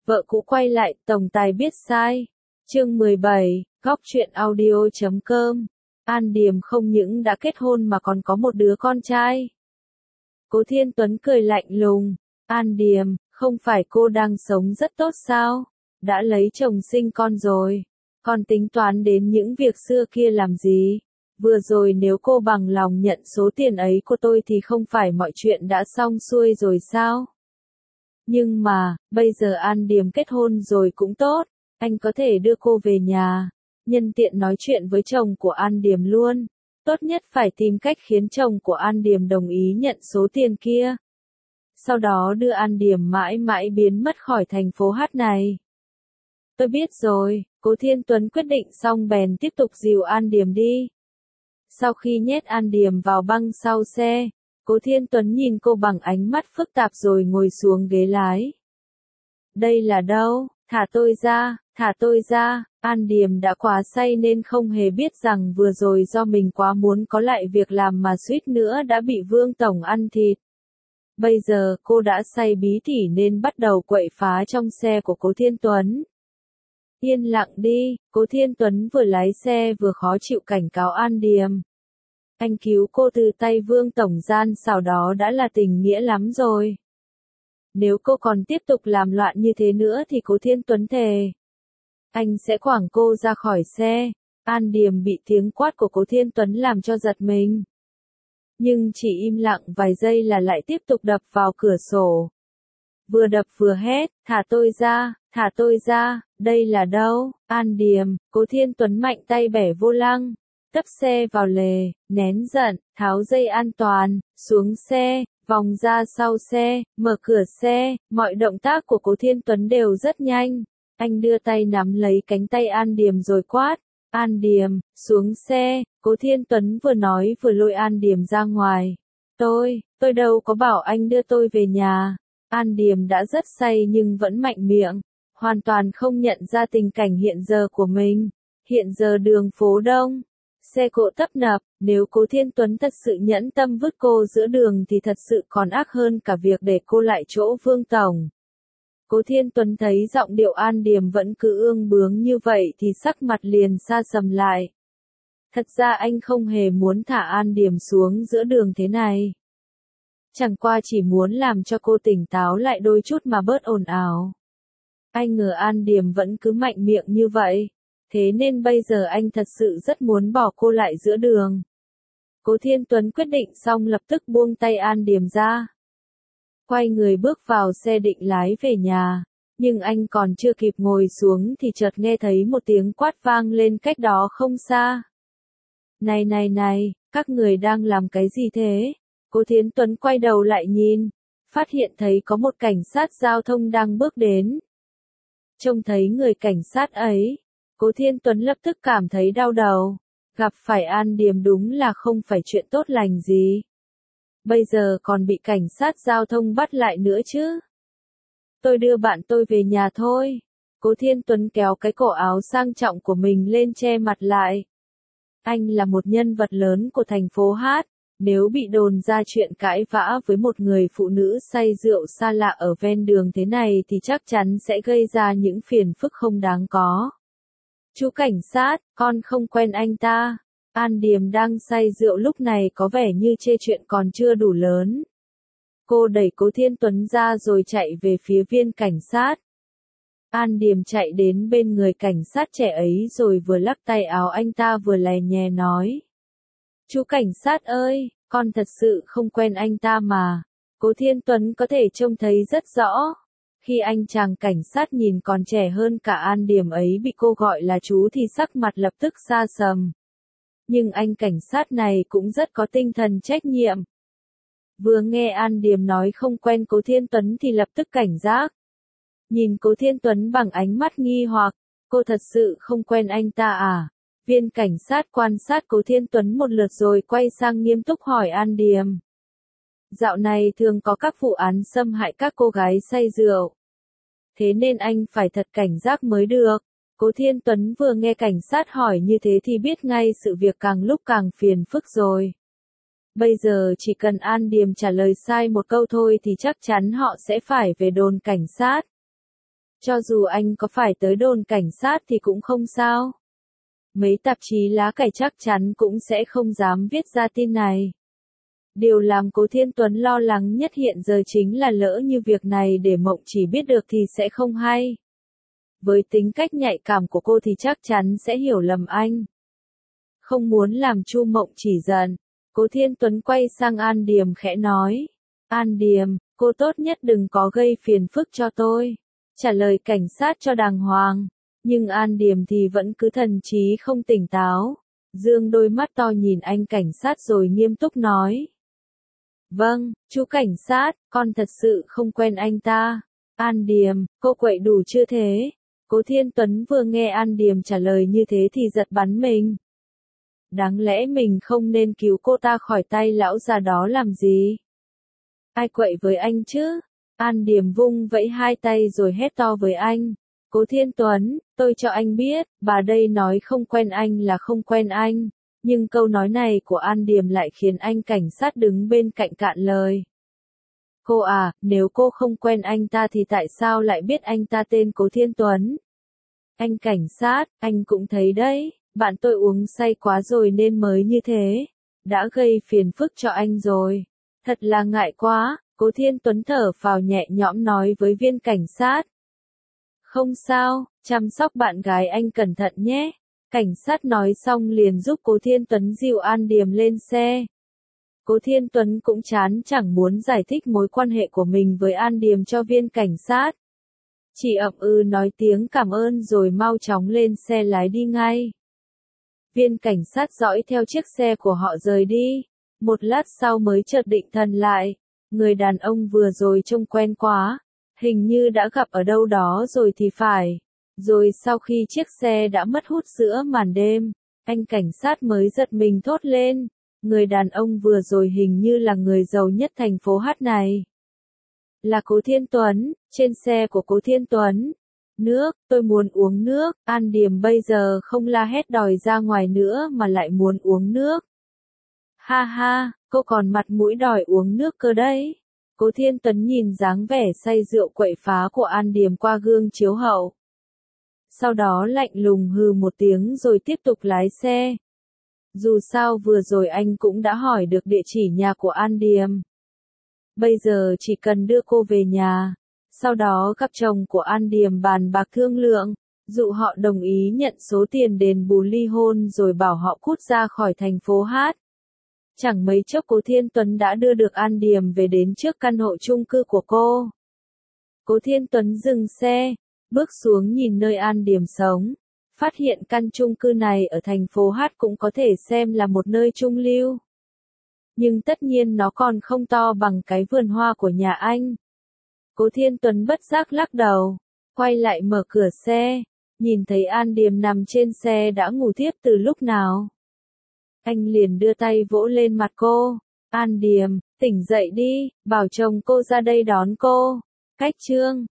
Vợ cũ quay lại, tổng tài biết sai. Chương 17, góc truyện audio.com. An Điềm không những đã kết hôn mà còn có một đứa con trai. Cố Thiên Tuấn cười lạnh lùng. An Điềm, không phải cô đang sống rất tốt sao? Đã lấy chồng sinh con rồi. Còn tính toán đến những việc xưa kia làm gì? Vừa rồi nếu cô bằng lòng nhận số tiền ấy của tôi thì không phải mọi chuyện đã xong xuôi rồi sao? Nhưng mà, bây giờ An Điềm kết hôn rồi cũng tốt, anh có thể đưa cô về nhà, nhân tiện nói chuyện với chồng của An Điềm luôn. Tốt nhất phải tìm cách khiến chồng của An Điềm đồng ý nhận số tiền kia. Sau đó đưa An Điềm mãi mãi biến mất khỏi thành phố Hát này. Tôi biết rồi, Cố Thiên Tuấn quyết định xong bèn tiếp tục dìu An Điềm đi. Sau khi nhét An Điềm vào băng sau xe, Cố Thiên Tuấn nhìn cô bằng ánh mắt phức tạp rồi ngồi xuống ghế lái. Đây là đâu? Thả tôi ra, thả tôi ra. An Điềm đã quá say nên không hề biết rằng vừa rồi do mình quá muốn có lại việc làm mà suýt nữa đã bị Vương Tổng ăn thịt. Bây giờ cô đã say bí tỉ nên bắt đầu quậy phá trong xe của Cố Thiên Tuấn. Yên lặng đi, Cố Thiên Tuấn vừa lái xe vừa khó chịu cảnh cáo An Điềm. Anh cứu cô từ tay Vương Tổng gian xảo đó đã là tình nghĩa lắm rồi. Nếu cô còn tiếp tục làm loạn như thế nữa thì Cố Thiên Tuấn thề. Anh sẽ quẳng cô ra khỏi xe. An Điềm bị tiếng quát của Cố Thiên Tuấn làm cho giật mình. Nhưng chỉ im lặng vài giây là lại tiếp tục đập vào cửa sổ. Vừa đập vừa hét, thả tôi ra, thả tôi ra, đây là đâu? An Điềm, Cố Thiên Tuấn mạnh tay bẻ vô lăng. Tấp xe vào lề, nén giận, tháo dây an toàn, xuống xe, vòng ra sau xe, mở cửa xe, mọi động tác của Cố Thiên Tuấn đều rất nhanh. Anh đưa tay nắm lấy cánh tay An Điềm rồi quát, An Điềm, xuống xe. Cố Thiên Tuấn vừa nói vừa lôi An Điềm ra ngoài. Tôi đâu có bảo anh đưa tôi về nhà. An Điềm đã rất say nhưng vẫn mạnh miệng, hoàn toàn không nhận ra tình cảnh hiện giờ của mình. Hiện giờ đường phố đông, xe cộ tấp nập, nếu Cố Thiên Tuấn thật sự nhẫn tâm vứt cô giữa đường thì thật sự còn ác hơn cả việc để cô lại chỗ Vương Tổng. Cố Thiên Tuấn thấy giọng điệu An Điềm vẫn cứ ương bướng như vậy thì sắc mặt liền sa sầm lại. Thật ra anh không hề muốn thả An Điềm xuống giữa đường thế này. Chẳng qua chỉ muốn làm cho cô tỉnh táo lại đôi chút mà bớt ồn ào. Anh ngờ An Điềm vẫn cứ mạnh miệng như vậy. Thế nên bây giờ anh thật sự rất muốn bỏ cô lại giữa đường. Cố Thiên Tuấn quyết định xong lập tức buông tay An Điềm ra. Quay người bước vào xe định lái về nhà. Nhưng anh còn chưa kịp ngồi xuống thì chợt nghe thấy một tiếng quát vang lên cách đó không xa. Này, các người đang làm cái gì thế? Cố Thiên Tuấn quay đầu lại nhìn. Phát hiện thấy có một cảnh sát giao thông đang bước đến. Trông thấy người cảnh sát ấy, Cố Thiên Tuấn lập tức cảm thấy đau đầu. Gặp phải An Điềm đúng là không phải chuyện tốt lành gì. Bây giờ còn bị cảnh sát giao thông bắt lại nữa chứ. Tôi đưa bạn tôi về nhà thôi. Cố Thiên Tuấn kéo cái cổ áo sang trọng của mình lên che mặt lại. Anh là một nhân vật lớn của thành phố Hát. Nếu bị đồn ra chuyện cãi vã với một người phụ nữ say rượu xa lạ ở ven đường thế này thì chắc chắn sẽ gây ra những phiền phức không đáng có. Chú cảnh sát, con không quen anh ta. An Điềm đang say rượu lúc này có vẻ như chê chuyện còn chưa đủ lớn. Cô đẩy Cố Thiên Tuấn ra rồi chạy về phía viên cảnh sát. An Điềm chạy đến bên người cảnh sát trẻ ấy rồi vừa lắc tay áo anh ta vừa lè nhè nói. Chú cảnh sát ơi, con thật sự không quen anh ta mà. Cố Thiên Tuấn có thể trông thấy rất rõ. Khi anh chàng cảnh sát nhìn còn trẻ hơn cả An Điềm ấy bị cô gọi là chú thì sắc mặt lập tức sa sầm. Nhưng anh cảnh sát này cũng rất có tinh thần trách nhiệm. Vừa nghe An Điềm nói không quen Cố Thiên Tuấn thì lập tức cảnh giác. Nhìn Cố Thiên Tuấn bằng ánh mắt nghi hoặc, cô thật sự không quen anh ta à? Viên cảnh sát quan sát Cố Thiên Tuấn một lượt rồi quay sang nghiêm túc hỏi An Điềm. Dạo này thường có các vụ án xâm hại các cô gái say rượu. Thế nên anh phải thật cảnh giác mới được. Cố Thiên Tuấn vừa nghe cảnh sát hỏi như thế thì biết ngay sự việc càng lúc càng phiền phức rồi. Bây giờ chỉ cần An Điềm trả lời sai một câu thôi thì chắc chắn họ sẽ phải về đồn cảnh sát. Cho dù anh có phải tới đồn cảnh sát thì cũng không sao. Mấy tạp chí lá cải chắc chắn cũng sẽ không dám viết ra tin này. Điều làm Cố Thiên Tuấn lo lắng nhất hiện giờ chính là lỡ như việc này để Mộng Chỉ biết được thì sẽ không hay. Với tính cách nhạy cảm của cô thì chắc chắn sẽ hiểu lầm anh. Không muốn làm Chu Mộng Chỉ giận, Cố Thiên Tuấn quay sang An Điềm khẽ nói. An Điềm, cô tốt nhất đừng có gây phiền phức cho tôi. Trả lời cảnh sát cho đàng hoàng. Nhưng An Điềm thì vẫn cứ thần trí không tỉnh táo. Dương đôi mắt to nhìn anh cảnh sát rồi nghiêm túc nói. Vâng, chú cảnh sát, con thật sự không quen anh ta. An Điềm, cô quậy đủ chưa thế? Cố Thiên Tuấn vừa nghe An Điềm trả lời như thế thì giật bắn mình. Đáng lẽ mình không nên cứu cô ta khỏi tay lão già đó làm gì? Ai quậy với anh chứ? An Điềm vung vẫy hai tay rồi hét to với anh. Cố Thiên Tuấn, tôi cho anh biết, bà đây nói không quen anh là không quen anh. Nhưng câu nói này của An Điềm lại khiến anh cảnh sát đứng bên cạnh cạn lời. Cô à, nếu cô không quen anh ta thì tại sao lại biết anh ta tên Cố Thiên Tuấn? Anh cảnh sát, anh cũng thấy đấy, bạn tôi uống say quá rồi nên mới như thế. Đã gây phiền phức cho anh rồi. Thật là ngại quá, Cố Thiên Tuấn thở phào nhẹ nhõm nói với viên cảnh sát. Không sao, chăm sóc bạn gái anh cẩn thận nhé. Cảnh sát nói xong liền giúp Cố Thiên Tuấn dìu An Điềm lên xe. Cố Thiên Tuấn cũng chán chẳng muốn giải thích mối quan hệ của mình với An Điềm cho viên cảnh sát. Chỉ ậm ừ nói tiếng cảm ơn rồi mau chóng lên xe lái đi ngay. Viên cảnh sát dõi theo chiếc xe của họ rời đi. Một lát sau mới chợt định thần lại. Người đàn ông vừa rồi trông quen quá. Hình như đã gặp ở đâu đó rồi thì phải. Rồi sau khi chiếc xe đã mất hút giữa màn đêm, anh cảnh sát mới giật mình thốt lên. Người đàn ông vừa rồi hình như là người giàu nhất thành phố Hát này. Là Cố Thiên Tuấn, trên xe của Cố Thiên Tuấn. Nước, tôi muốn uống nước. An Điềm bây giờ không la hét đòi ra ngoài nữa mà lại muốn uống nước. Ha ha, cô còn mặt mũi đòi uống nước cơ đấy. Cố Thiên Tuấn nhìn dáng vẻ say rượu quậy phá của An Điềm qua gương chiếu hậu. Sau đó lạnh lùng hừ một tiếng rồi tiếp tục lái xe. Dù sao vừa rồi anh cũng đã hỏi được địa chỉ nhà của An Điềm. Bây giờ chỉ cần đưa cô về nhà. Sau đó gặp chồng của An Điềm bàn bạc thương lượng, dụ họ đồng ý nhận số tiền đền bù ly hôn rồi bảo họ cút ra khỏi thành phố Hát. Chẳng mấy chốc Cố Thiên Tuấn đã đưa được An Điềm về đến trước căn hộ chung cư của cô. Cố Thiên Tuấn dừng xe, bước xuống nhìn nơi An Điềm sống, phát hiện căn chung cư này ở thành phố Hát cũng có thể xem là một nơi trung lưu. Nhưng tất nhiên nó còn không to bằng cái vườn hoa của nhà anh. Cố Thiên Tuấn bất giác lắc đầu, quay lại mở cửa xe, nhìn thấy An Điềm nằm trên xe đã ngủ thiếp từ lúc nào. Anh liền đưa tay vỗ lên mặt cô. An Điềm, tỉnh dậy đi, bảo chồng cô ra đây đón cô. Cách chương